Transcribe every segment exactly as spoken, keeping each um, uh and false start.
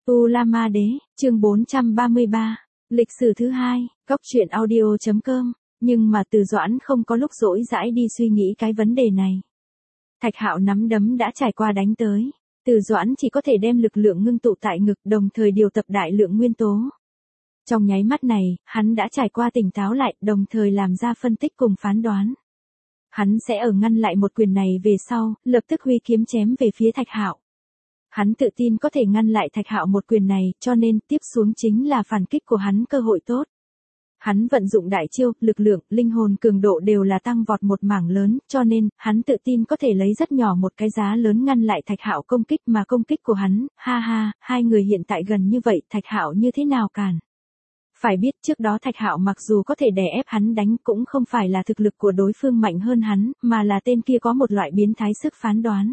Tu La Ma Đế, chương bốn trăm ba mươi ba, lịch sử thứ hai, góc truyện audio.com, nhưng mà Từ Doãn không có lúc rỗi rãi đi suy nghĩ cái vấn đề này. Thạch Hạo nắm đấm đã trải qua đánh tới, Từ Doãn chỉ có thể đem lực lượng ngưng tụ tại ngực đồng thời điều tập đại lượng nguyên tố. Trong nháy mắt này, hắn đã trải qua tỉnh táo lại đồng thời làm ra phân tích cùng phán đoán. Hắn sẽ ở ngăn lại một quyền này về sau, lập tức huy kiếm chém về phía Thạch Hạo. Hắn tự tin có thể ngăn lại Thạch Hạo một quyền này, cho nên tiếp xuống chính là phản kích của hắn cơ hội tốt. Hắn vận dụng đại chiêu, lực lượng, linh hồn cường độ đều là tăng vọt một mảng lớn, cho nên, hắn tự tin có thể lấy rất nhỏ một cái giá lớn ngăn lại Thạch Hạo công kích mà công kích của hắn, ha ha, hai người hiện tại gần như vậy, Thạch Hạo như thế nào cản. Phải biết trước đó Thạch Hạo mặc dù có thể đè ép hắn đánh cũng không phải là thực lực của đối phương mạnh hơn hắn, mà là tên kia có một loại biến thái sức phán đoán.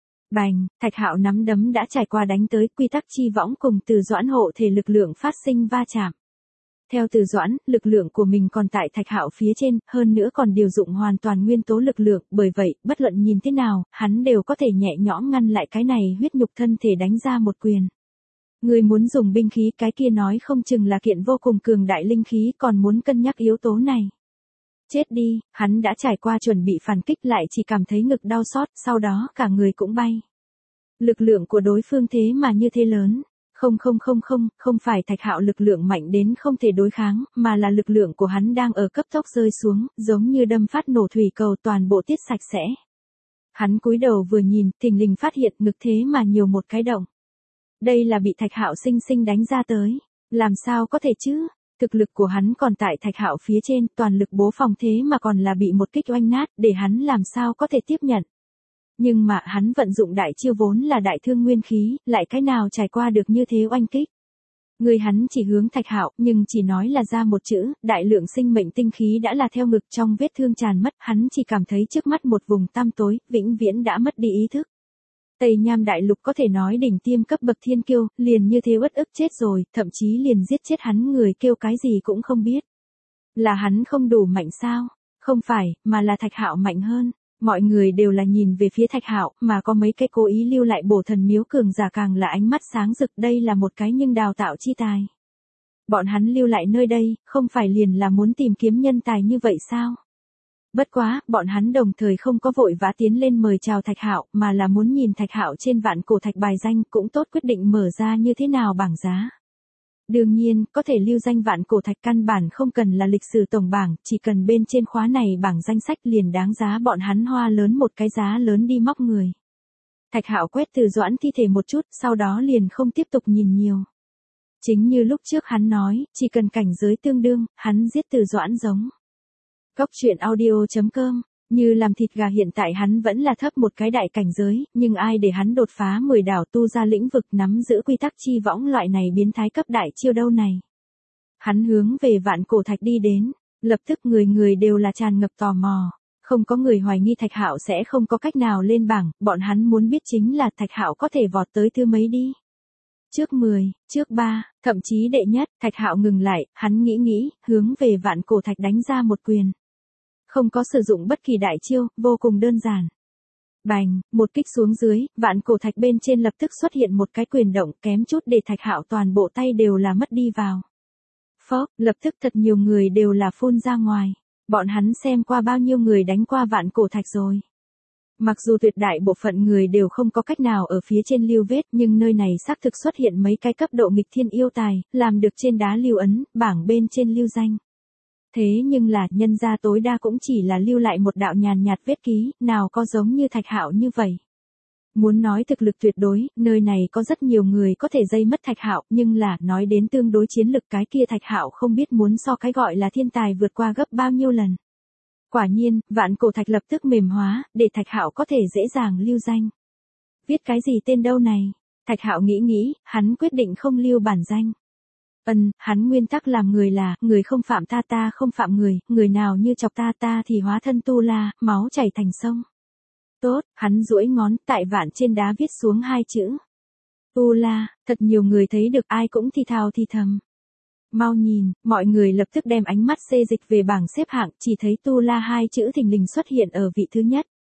Bành, Thạch Hạo nắm đấm đã trải qua đánh tới, quy tắc chi võng cùng Từ Doãn hộ thể lực lượng phát sinh va chạm. Theo Từ Doãn, lực lượng của mình còn tại Thạch Hạo phía trên, hơn nữa còn điều dụng hoàn toàn nguyên tố lực lượng, bởi vậy, bất luận nhìn thế nào, hắn đều có thể nhẹ nhõm ngăn lại cái này huyết nhục thân thể đánh ra một quyền. Người muốn dùng binh khí, cái kia nói không chừng là kiện vô cùng cường đại linh khí, còn muốn cân nhắc yếu tố này. Chết đi, hắn đã trải qua chuẩn bị phản kích lại chỉ cảm thấy ngực đau xót, sau đó cả người cũng bay. Lực lượng của đối phương thế mà như thế lớn. Không không không không, không phải Thạch Hạo lực lượng mạnh đến không thể đối kháng, mà là lực lượng của hắn đang ở cấp tốc rơi xuống, giống như đâm phát nổ thủy cầu toàn bộ tiết sạch sẽ. Hắn cúi đầu vừa nhìn, thình lình phát hiện ngực thế mà nhiều một cái động. Đây là bị Thạch Hạo sinh sinh đánh ra tới. Làm sao có thể chứ? Thực lực của hắn còn tại Thạch Hạo phía trên, toàn lực bố phòng thế mà còn là bị một kích oanh nát, để hắn làm sao có thể tiếp nhận. Nhưng mà hắn vận dụng đại chiêu vốn là đại thương nguyên khí, lại cái nào trải qua được như thế oanh kích. Người hắn chỉ hướng Thạch Hạo, nhưng chỉ nói là ra một chữ, đại lượng sinh mệnh tinh khí đã là theo ngực trong vết thương tràn mất, hắn chỉ cảm thấy trước mắt một vùng tăm tối, vĩnh viễn đã mất đi ý thức. Tây Nham Đại Lục có thể nói đỉnh tiêm cấp bậc thiên kiêu, liền như thế uất ức chết rồi, thậm chí liền giết chết hắn người kêu cái gì cũng không biết. Là hắn không đủ mạnh sao? Không phải, mà là Thạch Hạo mạnh hơn. Mọi người đều là nhìn về phía Thạch Hạo, mà có mấy cái cố ý lưu lại bổ thần miếu cường giả càng là ánh mắt sáng rực, đây là một cái nhưng đào tạo chi tài. Bọn hắn lưu lại nơi đây, không phải liền là muốn tìm kiếm nhân tài như vậy sao? Bất quá, bọn hắn đồng thời không có vội vã tiến lên mời chào Thạch Hạo, mà là muốn nhìn Thạch Hạo trên vạn cổ thạch bài danh, cũng tốt quyết định mở ra như thế nào bảng giá. Đương nhiên, có thể lưu danh vạn cổ thạch căn bản không cần là lịch sử tổng bảng, chỉ cần bên trên khóa này bảng danh sách liền đáng giá bọn hắn hoa lớn một cái giá lớn đi móc người. Thạch Hạo quét Từ Doãn thi thể một chút, sau đó liền không tiếp tục nhìn nhiều. Chính như lúc trước hắn nói, chỉ cần cảnh giới tương đương, hắn giết Từ Doãn giống. Góc truyện audio.com, như làm thịt gà hiện tại hắn vẫn là thấp một cái đại cảnh giới, nhưng ai để hắn đột phá mười đảo tu ra lĩnh vực nắm giữ quy tắc chi võng loại này biến thái cấp đại chiêu đâu này. Hắn hướng về vạn cổ thạch đi đến, lập tức người người đều là tràn ngập tò mò, không có người hoài nghi Thạch Hạo sẽ không có cách nào lên bảng, bọn hắn muốn biết chính là Thạch Hạo có thể vọt tới thứ mấy đi. Trước mười, trước ba, thậm chí đệ nhất, Thạch Hạo ngừng lại, hắn nghĩ nghĩ, hướng về vạn cổ thạch đánh ra một quyền. Không có sử dụng bất kỳ đại chiêu, vô cùng đơn giản. Bành, một kích xuống dưới, vạn cổ thạch bên trên lập tức xuất hiện một cái quyền động, kém chút để Thạch Hạo toàn bộ tay đều là mất đi vào. Phốc, lập tức thật nhiều người đều là phun ra ngoài. Bọn hắn xem qua bao nhiêu người đánh qua vạn cổ thạch rồi. Mặc dù tuyệt đại bộ phận người đều không có cách nào ở phía trên lưu vết, nhưng nơi này xác thực xuất hiện mấy cái cấp độ nghịch thiên yêu tài, làm được trên đá lưu ấn, bảng bên trên lưu danh. Thế nhưng là, nhân gia tối đa cũng chỉ là lưu lại một đạo nhàn nhạt vết ký, nào có giống như Thạch Hạo như vậy. Muốn nói thực lực tuyệt đối, nơi này có rất nhiều người có thể dây mất Thạch Hạo, nhưng là, nói đến tương đối chiến lực cái kia Thạch Hạo không biết muốn so cái gọi là thiên tài vượt qua gấp bao nhiêu lần. Quả nhiên, vạn cổ thạch lập tức mềm hóa, để Thạch Hạo có thể dễ dàng lưu danh. Viết cái gì tên đâu này? Thạch Hạo nghĩ nghĩ, hắn quyết định không lưu bản danh. Ừm, hắn nguyên tắc làm người là, người không phạm ta ta không phạm người, người nào như chọc ta ta thì hóa thân tu la, máu chảy thành sông. Tốt, hắn duỗi ngón, tại vạn trên đá viết xuống hai chữ. Tu la, thật nhiều người thấy được ai cũng thì thào thì thầm. Mau nhìn, mọi người lập tức đem ánh mắt xê dịch về bảng xếp hạng, chỉ thấy Tu La hai chữ thình lình xuất hiện ở vị thứ nhất.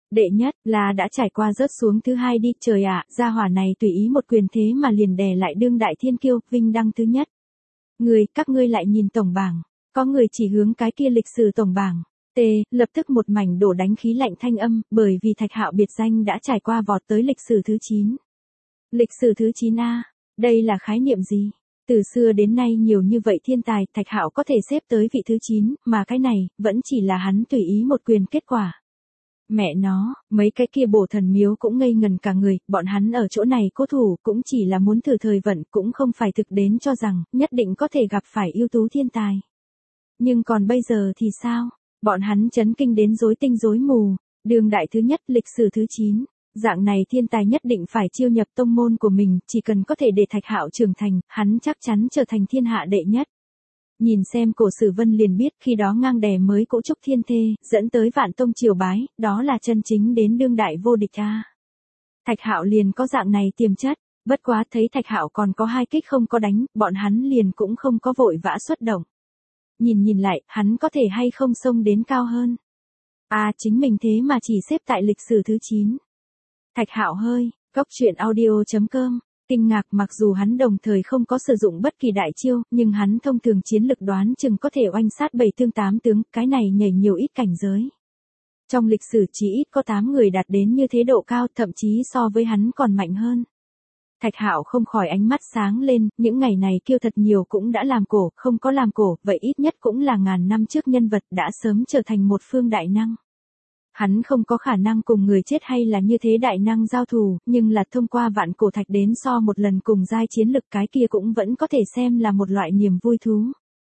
Đệ nhất là đã trải qua rớt xuống thứ hai đi, trời ạ, gia hỏa này tùy ý một quyền thế mà liền đè lại đương đại thiên kiêu, vinh đăng thứ nhất. Người, các ngươi lại nhìn tổng bảng, có người chỉ hướng cái kia lịch sử tổng bảng. T, lập tức một mảnh đổ đánh khí lạnh thanh âm, bởi vì Thạch Hạo biệt danh đã trải qua vọt tới lịch sử thứ chín. Lịch sử thứ chín a, đây là khái niệm gì? Từ xưa đến nay nhiều như vậy thiên tài, Thạch Hạo có thể xếp tới vị thứ chín, mà cái này, vẫn chỉ là hắn tùy ý một quyền kết quả. Mẹ nó, mấy cái kia bổ thần miếu cũng ngây ngần cả người, bọn hắn ở chỗ này cố thủ cũng chỉ là muốn thử thời vận, cũng không phải thực đến cho rằng, nhất định có thể gặp phải ưu tú thiên tài. Nhưng còn bây giờ thì sao? Bọn hắn chấn kinh đến rối tinh rối mù, đương đại thứ nhất, lịch sử thứ chín. Dạng này thiên tài nhất định phải chiêu nhập tông môn của mình, chỉ cần có thể để Thạch Hạo trưởng thành, hắn chắc chắn trở thành thiên hạ đệ nhất. Nhìn xem Cổ Sử Vân liền biết khi đó ngang đè mới cỗ trúc thiên thê, dẫn tới vạn tông triều bái, đó là chân chính đến đương đại vô địch a. Thạch Hạo liền có dạng này tiềm chất, bất quá thấy Thạch Hạo còn có hai kích không có đánh, bọn hắn liền cũng không có vội vã xuất động. Nhìn nhìn lại, hắn có thể hay không xông đến cao hơn. À chính mình thế mà chỉ xếp tại lịch sử thứ chín. Thạch Hạo hơi, góc truyện audio chấm com, kinh ngạc mặc dù hắn đồng thời không có sử dụng bất kỳ đại chiêu, nhưng hắn thông thường chiến lực đoán chừng có thể oanh sát bảy thương tám tướng, cái này nhảy nhiều ít cảnh giới. Trong lịch sử chỉ ít có tám người đạt đến như thế độ cao, thậm chí so với hắn còn mạnh hơn. Thạch Hạo không khỏi ánh mắt sáng lên, những ngày này kêu thật nhiều cũng đã làm cổ, không có làm cổ, vậy ít nhất cũng là ngàn năm trước nhân vật đã sớm trở thành một phương đại năng. Hắn không có khả năng cùng người chết hay là như thế đại năng giao thù, nhưng là thông qua vạn cổ thạch đến so một lần cùng giai chiến lực cái kia cũng vẫn có thể xem là một loại niềm vui thú.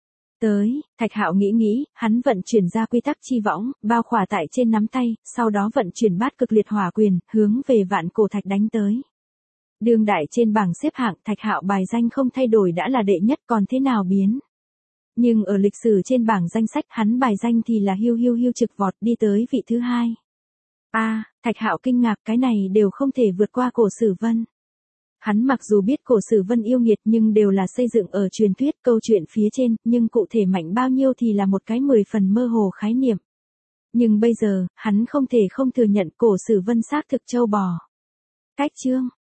Tới, Thạch Hạo nghĩ nghĩ, hắn vận chuyển ra quy tắc chi võng, bao khỏa tại trên nắm tay, sau đó vận chuyển bát cực liệt hỏa quyền, hướng về vạn cổ thạch đánh tới. Đương đại trên bảng xếp hạng, Thạch Hạo bài danh không thay đổi đã là đệ nhất, còn thế nào biến. Nhưng ở lịch sử trên bảng danh sách hắn bài danh thì là hiu hiu hiu trực vọt đi tới vị thứ hai. A, à, Thạch Hạo kinh ngạc, cái này đều không thể vượt qua Cổ Sử Vân. Hắn mặc dù biết Cổ Sử Vân yêu nghiệt nhưng đều là xây dựng ở truyền thuyết câu chuyện phía trên, nhưng cụ thể mạnh bao nhiêu thì là một cái mười phần mơ hồ khái niệm. Nhưng bây giờ, hắn không thể không thừa nhận Cổ Sử Vân xác thực châu bò. Cách chương